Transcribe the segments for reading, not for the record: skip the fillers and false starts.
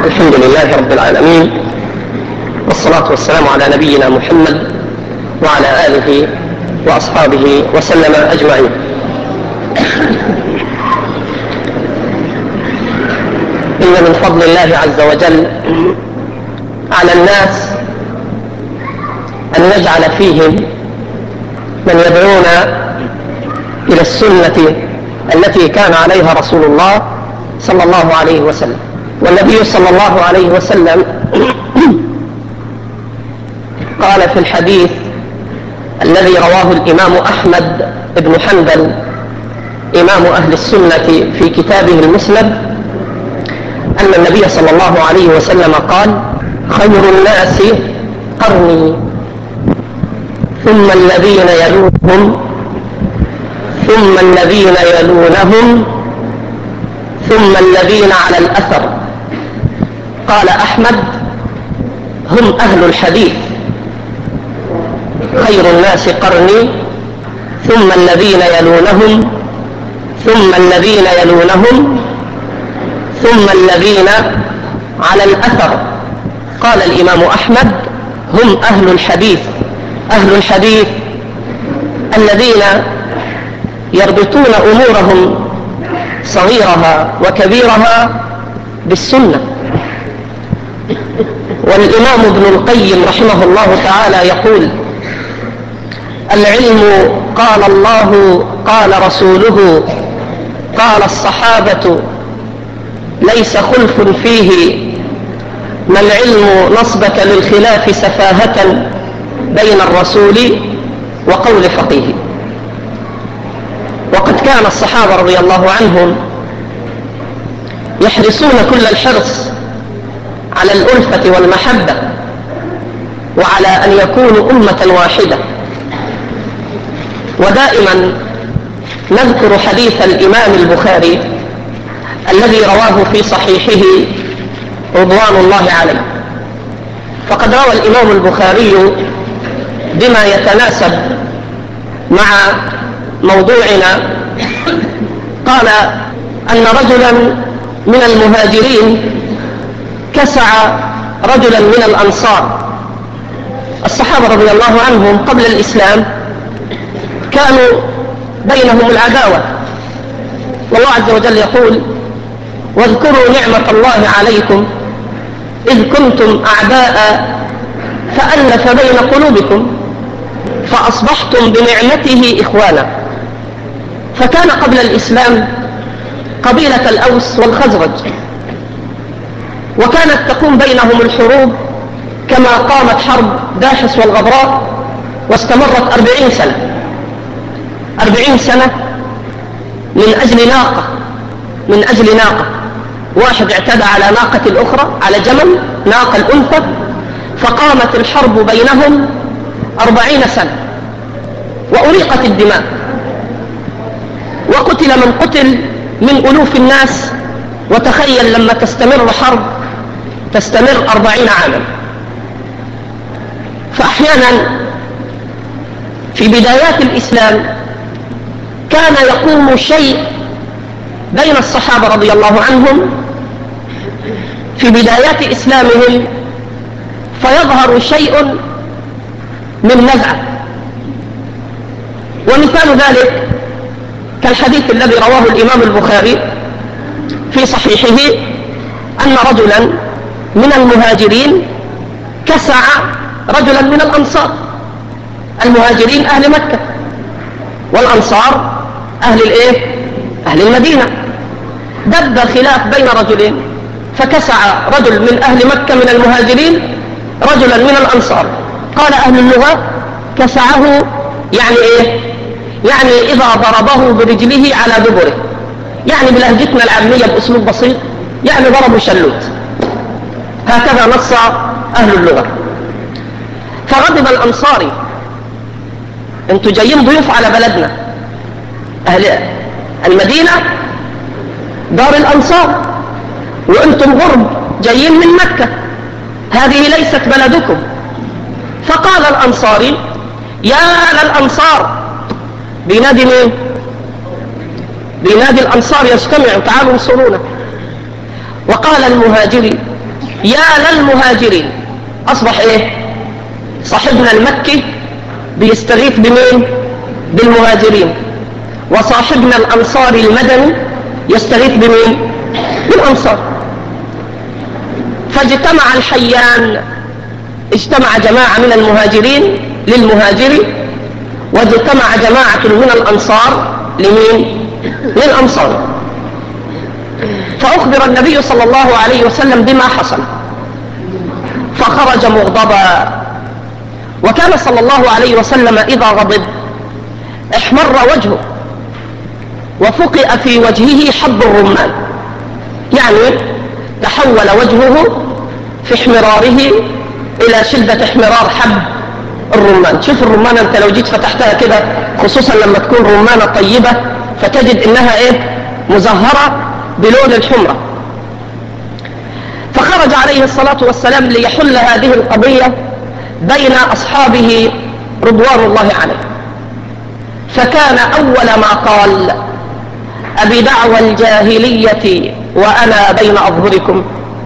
الحمد لله رب العالمين، والصلاة والسلام على نبينا محمد وعلى آله وأصحابه وسلم أجمعين. إن من فضل الله عز وجل على الناس أن يجعل فيهم من يدعون إلى السنة التي كان عليها رسول الله صلى الله عليه وسلم. والنبي صلى الله عليه وسلم قال في الحديث الذي رواه الإمام أحمد بن حنبل إمام أهل السنة في كتابه المسند أن النبي صلى الله عليه وسلم قال: خير الناس قرني ثم الذين يلونهم ثم الذين يلونهم ثم الذين على الأثر. قال أحمد: هم أهل الحديث. خير الناس قرني ثم الذين يلونهم ثم الذين يلونهم ثم الذين على الأثر. قال الإمام أحمد: هم أهل الحديث. أهل الحديث الذين يربطون أمورهم صغيرها وكبيرها بالسنة. والإمام ابن القيم رحمه الله تعالى يقول: العلم قال الله قال رسوله قال الصحابة ليس خلف فيه، ما العلم نصبك للخلاف سفاهة بين الرسول وقول فقيه. وقد كان الصحابة رضي الله عنهم يحرصون كل الحرص على الألفة والمحبة وعلى أن يكونوا أمة واحدة. ودائما نذكر حديث الإمام البخاري الذي رواه في صحيحه رضوان الله عليه. فقد روى الإمام البخاري بما يتناسب مع موضوعنا، قال أن رجلا من المهاجرين كسع رجلا من الأنصار. الصحابة رضي الله عنهم قبل الإسلام كانوا بينهم العداوة، والله عز وجل يقول: واذكروا نعمة الله عليكم إذ كنتم أعداء فألف بين قلوبكم فأصبحتم بنعمته إخوانا. فكان قبل الإسلام قبيلة الأوس والخزرج، وكانت تقوم بينهم الحروب كما قامت حرب داحس والغبراء، واستمرت 40 سنة. 40 سنة من أجل ناقة. واحد اعتدى على ناقة الأخرى، على جمل ناقة الأنثى، فقامت الحرب بينهم 40 سنة، وأريقت الدماء، وقتل من قتل من ألوف الناس. وتخيل لما تستمر حرب تستمر 40 عاما. فأحيانا في بدايات الإسلام كان يقوم شيء بين الصحابة رضي الله عنهم في بدايات إسلامهم، فيظهر شيء من نزعة. ومثال ذلك كالحديث الذي رواه الإمام البخاري في صحيحه أن رجلا من المهاجرين كسع رجلا من الأنصار. المهاجرين أهل مكة، والأنصار أهل المدينة. دب خلاف بين رجلين، فكسع رجل من أهل مكة من المهاجرين رجلا من الأنصار. قال أهل اللغة: كسعه يعني إذا ضربه برجله على دبره، يعني بلهجتنا العامية بأسلوب بسيط، يعني ضربوا شلوت. هكذا نص أهل اللغة. فغضب الأنصاري: أنتوا جايين ضيوف على بلدنا، أهل المدينة دار الأنصار، وأنتم غرب جايين من مكة، هذه ليست بلدكم. فقال الأنصاري: يا للأنصار. بينادي مين؟ بينادي الأنصار: يجتمعوا، تعالوا انصرونا. وقال المهاجري: يا للمهاجرين. أصبح إيه؟ صاحبنا المكي بيستغيث بمين؟ بالمهاجرين، وصاحبنا الأنصاري المدني يستغيث بمين؟ بالأنصار. فاجتمع الحيان، اجتمع جماعة من المهاجرين للمهاجرين، واجتمع جماعة من الأنصار لمين؟ للأنصار. فأخبر النبي صلى الله عليه وسلم بما حصل، فخرج مغضبا. وكان صلى الله عليه وسلم إذا غضب احمر وجهه وفقئ في وجهه حب الرمان، يعني تحول وجهه في احمراره إلى شدة احمرار حب الرمان. شوف الرمان أنت لو جيت فتحتها كده، خصوصا لما تكون رمانة طيبة، فتجد إنها إيه؟ مزهرة بلون الحمرة. فخرج عليه الصلاة والسلام ليحل هذه القضية بين أصحابه رضوان الله عليه. فكان أول ما قال: أبدعوى الجاهلية وأنا بين أظهركم،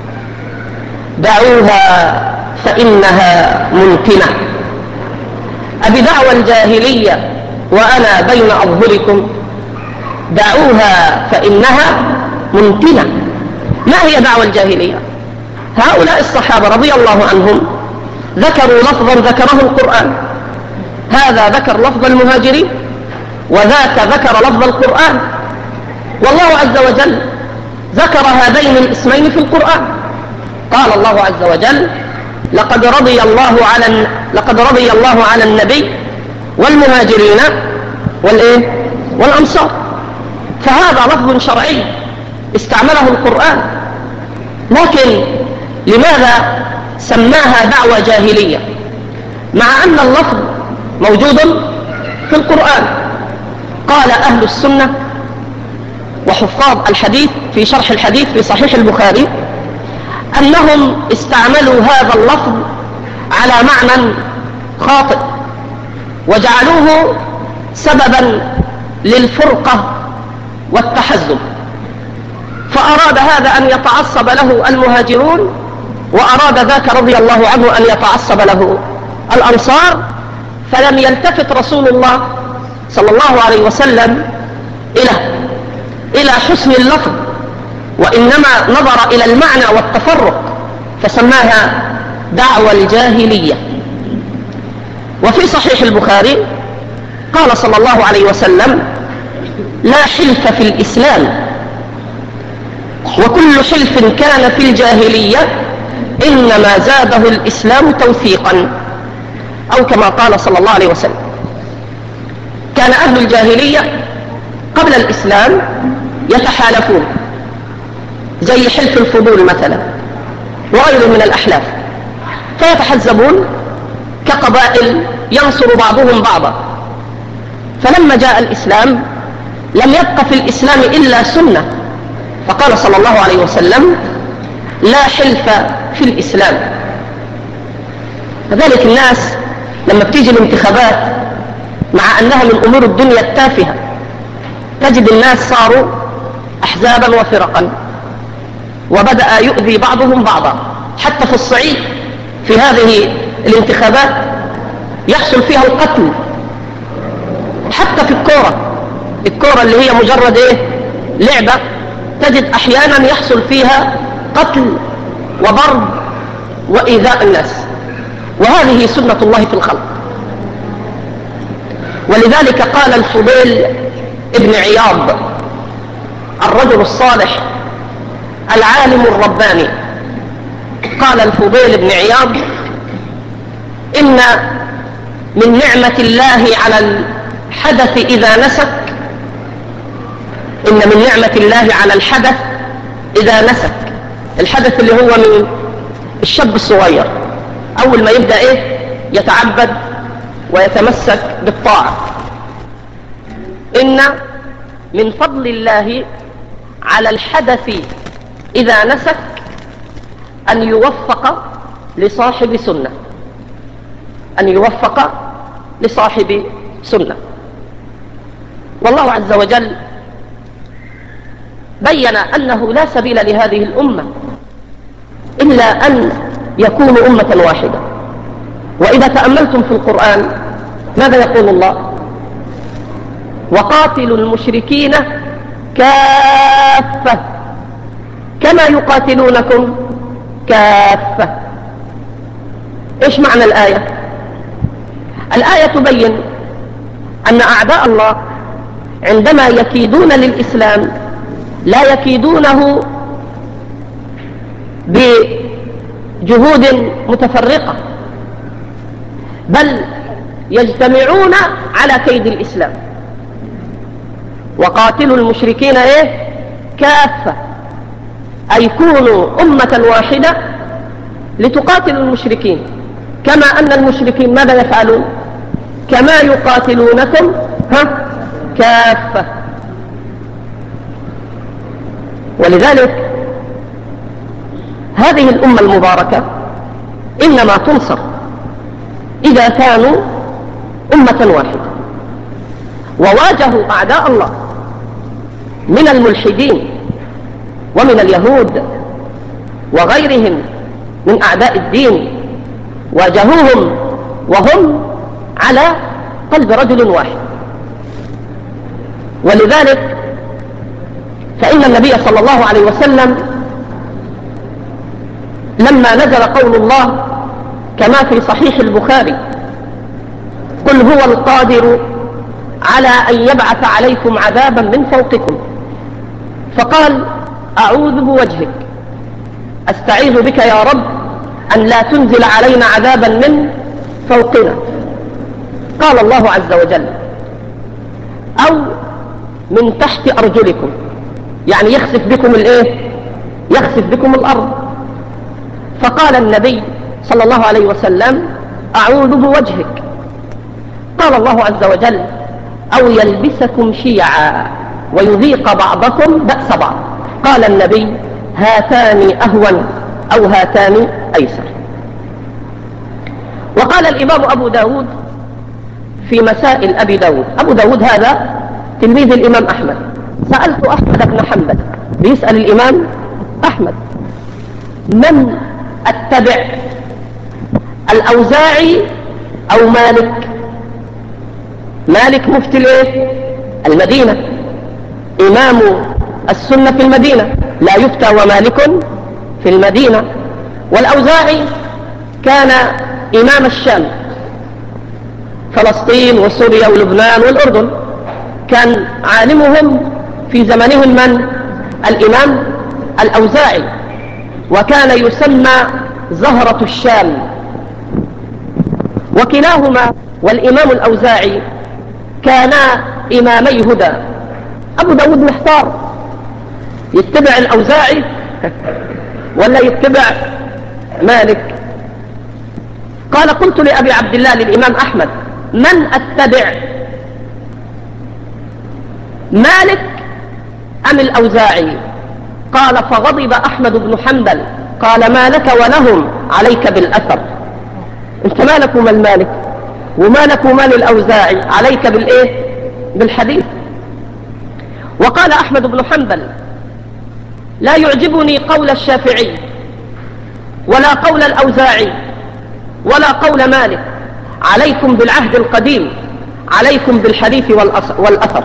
دعوها فإنها منتنة. أبدعوى الجاهلية وأنا بين أظهركم، دعوها فإنها منتنة. ما هي دعوى الجاهلية؟ هؤلاء الصحابة رضي الله عنهم ذكروا لفظا ذكره القرآن، هذا ذكر لفظ المهاجرين وذاك ذكر لفظ القرآن، والله عز وجل ذكر هذين الاسمين في القرآن. قال الله عز وجل: لقد رضي الله على النبي والمهاجرين والأنصار. فهذا لفظ شرعي استعمله القرآن، لكن لماذا سماها دعوة جاهلية مع أن اللفظ موجود في القرآن؟ قال أهل السنة وحفاظ الحديث في شرح الحديث في صحيح البخاري أنهم استعملوا هذا اللفظ على معنى خاطئ، وجعلوه سببا للفرقة والتحزب، فأراد هذا أن يتعصب له المهاجرون، وأراد ذاك رضي الله عنه أن يتعصب له الأنصار، فلم يلتفت رسول الله صلى الله عليه وسلم إلى حسن اللفظ، وإنما نظر إلى المعنى والتفرق فسماها دعوى الجاهلية. وفي صحيح البخاري قال صلى الله عليه وسلم: لا حلف في الإسلام، وكل حلف كان في الجاهلية إنما زاده الإسلام توثيقا، أو كما قال صلى الله عليه وسلم. كان أهل الجاهلية قبل الإسلام يتحالفون، زي حلف الفضول مثلا وغيره من الأحلاف، فيتحزبون كقبائل ينصر بعضهم بعضا. فلما جاء الإسلام لم يبق في الإسلام إلا سنة، فقال صلى الله عليه وسلم: لا حلف في الإسلام. كذلك الناس لما بتيجي الانتخابات مع أنها من أمور الدنيا التافهة، تجد الناس صاروا أحزابا وفرقا، وبدأ يؤذي بعضهم بعضا. حتى في الصعيد في هذه الانتخابات يحصل فيها القتل، حتى في الكورة اللي هي مجرد لعبة، تجد أحيانا يحصل فيها قتل وضرب وإيذاء الناس، وهذه سنة الله في الخلق. ولذلك قال الفضيل ابن عياض الرجل الصالح العالم الرباني، قال الفضيل ابن عياض: إن من نعمة الله على الحدث إذا نسك، إن من نعمة الله على الحدث إذا نسك. الحدث اللي هو من الشاب الصغير أول ما يبدأ يتعبد ويتمسك بالطاعة. إن من فضل الله على الحدث إذا نسك أن يوفق لصاحب سنة، أن يوفق لصاحب سنة. والله عز وجل بين أنه لا سبيل لهذه الأمة إلا أن يكونوا أمة واحدة. وإذا تأملتم في القرآن ماذا يقول الله؟ وقاتلوا المشركين كافة كما يقاتلونكم كافة. إيش معنى الآية؟ الآية تبين أن أعداء الله عندما يكيدون للإسلام لا يكيدونه بجهود متفرقة، بل يجتمعون على كيد الإسلام. وقاتلوا المشركين كافة، أي كونوا أمة واحدة لتقاتلوا المشركين، كما أن المشركين ماذا يفعلون؟ كما يقاتلونكم كافة. ولذلك هذه الأمة المباركة إنما تنصر إذا كانوا أمة واحدة، وواجهوا أعداء الله من الملحدين ومن اليهود وغيرهم من أعداء الدين، واجهوهم وهم على قلب رجل واحد. ولذلك فإن النبي صلى الله عليه وسلم لما نزل قول الله كما في صحيح البخاري: قل هو القادر على أن يبعث عليكم عذابا من فوقكم، فقال: أعوذ بوجهك، أستعيذ بك يا رب أن لا تنزل علينا عذابا من فوقنا. قال الله عز وجل: أو من تحت أرجلكم، يعني يخسف بكم يخسف بكم الأرض. فقال النبي صلى الله عليه وسلم: أعوذ بوجهك. قال الله عز وجل: أو يلبسكم شيعا ويذيق بعضكم بأس بعض. قال النبي: هاتان أهون أو هاتان أيسر. وقال الإمام أبو داود في مسائل أبي داود، أبو داود هذا تلميذ الإمام أحمد، سألت أحمد بن حنبل، بيسأل الإمام أحمد: من أتبع، الأوزاعي أو مالك؟ مالك مفتي المدينة، إمام السنة في المدينة، لا يفتى ومالك في المدينة. والأوزاعي كان إمام الشام، فلسطين وسوريا ولبنان والأردن، كان عالمهم في زمنهم من؟ الإمام الأوزاعي، وكان يسمى زهرة الشام. وكلاهما والإمام الأوزاعي كانا إمامي هدى. أبو داود محتار، يتبع الأوزاعي ولا يتبع مالك؟ قال: قلت لأبي عبد الله للإمام أحمد: من أتبع، مالك أم الأوزاعي؟ قال: فغضب أحمد بن حنبل، قال: ما لك ولهم، عليك بالأثر. انت مالك ومال مالك، ومالك ومال الأوزاعي، عليك بالحديث. وقال أحمد بن حنبل: لا يعجبني قول الشافعي ولا قول الأوزاعي ولا قول مالك، عليكم بالعهد القديم، عليكم بالحديث والأثر.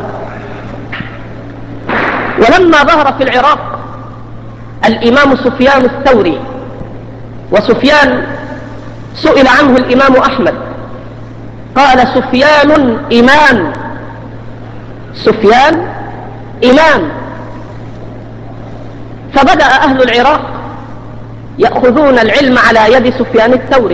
ولما ظهر في العراق الإمام سفيان الثوري، وسفيان سئل عنه الإمام أحمد، قال: سفيان إمام، سفيان إمام. فبدأ أهل العراق يأخذون العلم على يد سفيان الثوري.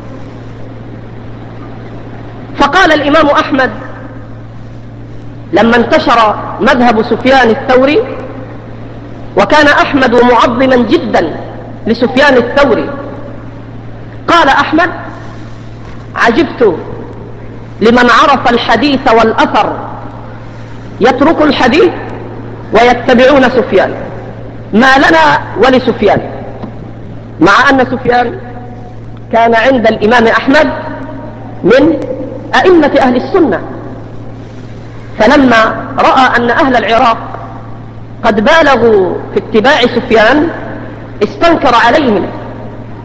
فقال الإمام أحمد لما انتشر مذهب سفيان الثوري، وكان أحمد معظما جدا لسفيان الثوري، قال أحمد: عجبت لمن عرف الحديث والأثر يترك الحديث ويتبعون سفيان، ما لنا ولسفيان، مع أن سفيان كان عند الإمام أحمد من أئمة أهل السنة. فلما رأى أن أهل العراق قد بالغوا في اتباع سفيان استنكر عليهم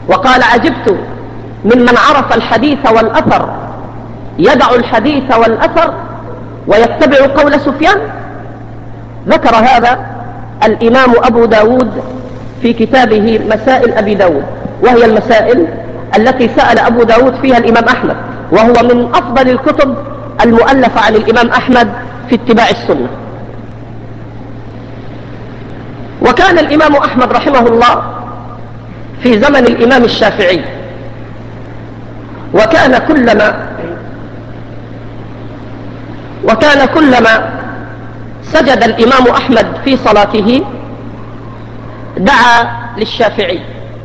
وقال عجبت ممن عرف الحديث والأثر يدع الحديث والأثر ويتبع قول سفيان. ذكر هذا الإمام أبو داود في كتابه مسائل أبي داود، وهي المسائل التي سأل أبو داود فيها الإمام أحمد، وهو من أفضل الكتب المؤلفة عن الإمام أحمد في اتباع السنة. وكان الإمام أحمد رحمه الله في زمن الإمام الشافعي، وكان كلما سجد الإمام أحمد في صلاته دعا للشافعي،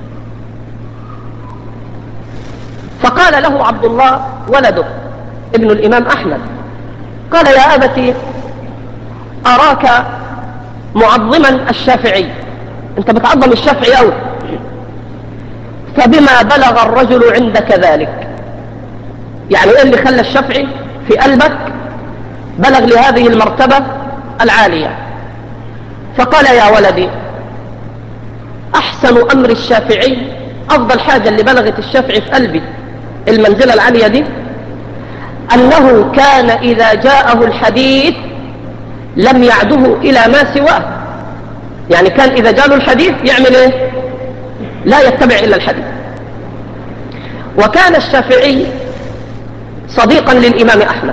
فقال له عبد الله ولده ابن الإمام أحمد، قال يا أبتي أراك معظما الشافعي، أنت بتعظم الشافعي أوي، فبما بلغ الرجل عندك ذلك؟ يعني إيه اللي خلى الشافعي في قلبك بلغ لهذه المرتبة العالية؟ فقال يا ولدي أحسن أمر الشافعي، أفضل حاجة اللي بلغت الشافعي في قلبي المنزلة العالية دي، أنه كان إذا جاءه الحديث لم يعده إلى ما سواه. يعني كان إذا جاءه الحديث يعمل إيه؟ لا يتبع إلا الحديث. وكان الشافعي صديقا للإمام أحمد،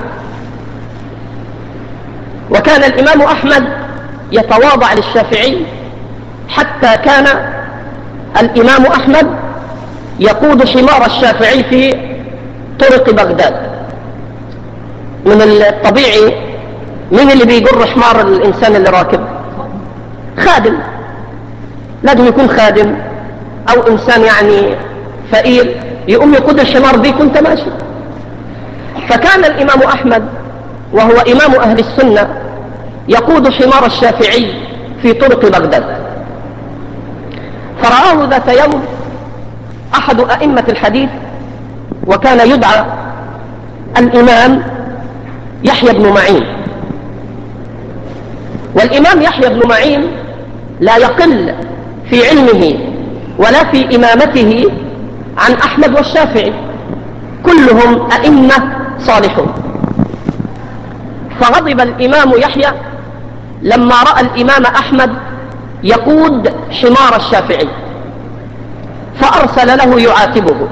وكان الإمام أحمد يتواضع للشافعي، حتى كان الإمام أحمد يقود حمار الشافعي في طرق بغداد. من الطبيعي مين اللي بيجر حمار الإنسان اللي راكب؟ خادم، لازم يكون خادم أو إنسان يعني فقير يقوم يقود الحمار دي كنت ماشي. فكان الإمام أحمد وهو إمام أهل السنة يقود حمار الشافعي في طرق بغداد. فرآه ذات يوم أحد أئمة الحديث، وكان يدعى الإمام يحيى بن معين. والإمام يحيى بن معين لا يقل في علمه ولا في إمامته عن أحمد والشافعي، كلهم أئمة صالحون. فغضب الإمام يحيى لما رأى الإمام أحمد يقود حمار الشافعي، فأرسل له يعاتبه.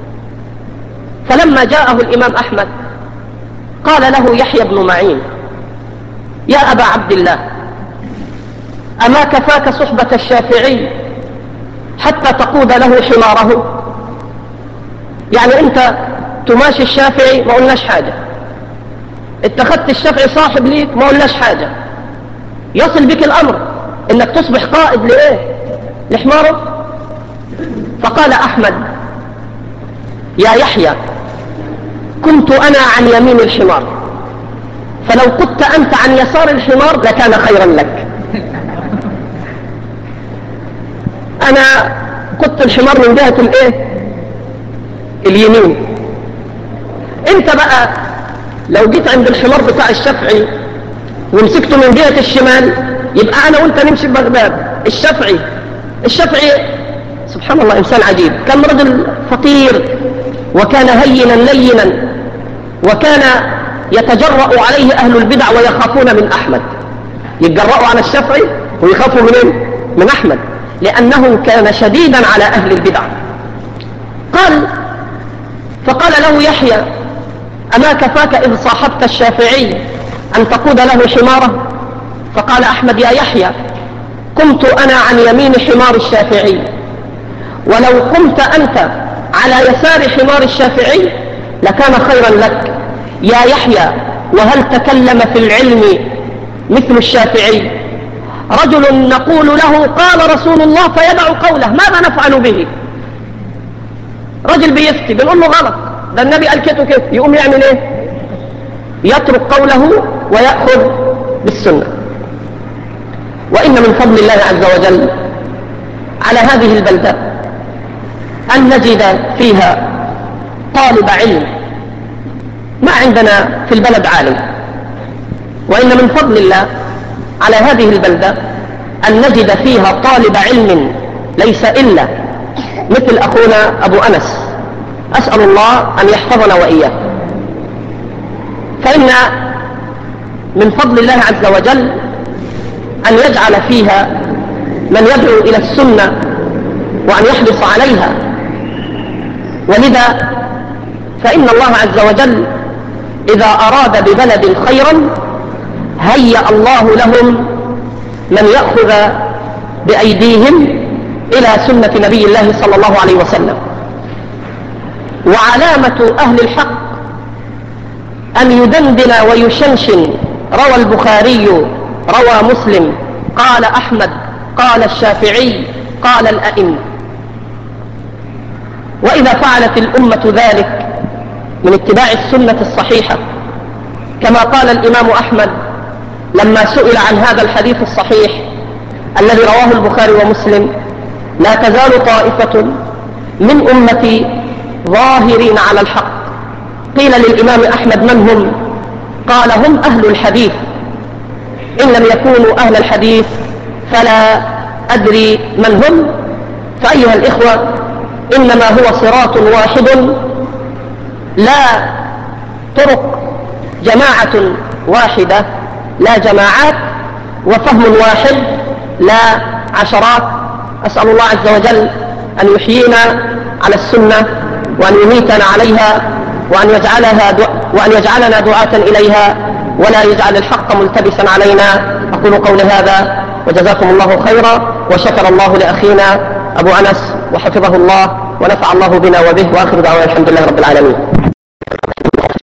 فلما جاءه الإمام أحمد قال له يحيى بن معين يا أبا عبد الله، أما كفاك صحبة الشافعي حتى تقود له حماره؟ يعني أنت تماشي الشافعي ما قلناش حاجة، اتخذت الشافعي صاحب ليك ما قلناش حاجة، يصل بك الأمر إنك تصبح قائد لإيه؟ لحماره؟ فقال أحمد يا يحيى كنت أنا عن يمين الحمار، فلو كنت أنت عن يسار الحمار لكان خيرا لك. أنا كنت الحمار من جهة الإيه؟ اليمين. أنت بقى لو جيت عند الحمار بتاع الشافعي ومسكته من جهة الشمال يبقى أنا وأنت نمشي ببغداد. الشافعي سبحان الله إنسان عجيب، كان رجل فقير وكان هينا لينا، وكان يتجرأ عليه أهل البدع ويخافون من أحمد، يتجرأوا على الشافعي ويخافوا من أحمد، لأنه كان شديدا على أهل البدع. فقال له يحيى أما كفاك إذ صاحبت الشافعي أن تقود له حماره؟ فقال أحمد يا يحيى قمت أنا عن يمين حمار الشافعي، ولو قمت أنت على يسار حمار الشافعي لكان خيرا لك. يا يحيى وهل تكلم في العلم مثل الشافعي؟ رجل نقول له قال رسول الله فيدع قوله، ماذا نفعل به؟ رجل بيفتي بنقول له غلط، ده النبي قال كده كده، يقوم يعمل ايه؟ يترك قوله ويأخذ بالسنة. وإن من فضل الله عز وجل على هذه البلدة أن نجد فيها طالب علم. ما عندنا في البلد عالم، وإن من فضل الله على هذه البلدة أن نجد فيها طالب علم ليس إلا مثل أخونا أبو أنس، أسأل الله أن يحفظنا وإياه. فإن من فضل الله عز وجل أن يجعل فيها من يدعو إلى السنة وأن يحرص عليها، ولذا فإن الله عز وجل إذا أراد ببلد خيرا هيأ الله لهم من يأخذ بأيديهم إلى سنة نبي الله صلى الله عليه وسلم. وعلامة أهل الحق أن يدندن ويشنشن، روى البخاري، روى مسلم، قال أحمد، قال الشافعي، قال الأئمة. وإذا فعلت الأمة ذلك من اتباع السنة الصحيحة كما قال الإمام أحمد لما سئل عن هذا الحديث الصحيح الذي رواه البخاري ومسلم: لا تزال طائفة من أمتي ظاهرين على الحق. قيل للإمام أحمد: من هم؟ قال: هم أهل الحديث، إن لم يكونوا أهل الحديث فلا أدري من هم. فأيها الإخوة، إنما هو صراط واحد، لا طرق، جماعة واحدة لا جماعات، وفهم واحد لا عشرات. أسأل الله عز وجل أن يحيينا على السنة وأن يميتنا عليها وأن يجعلنا دعاة إليها ولا يجعل الحق ملتبسا علينا. أقول قولي هذا وجزاكم الله خيرا، وشكر الله لأخينا أبو أنس وحفظه الله ونفع الله بنا وبه، وآخر دعوانا الحمد لله رب العالمين.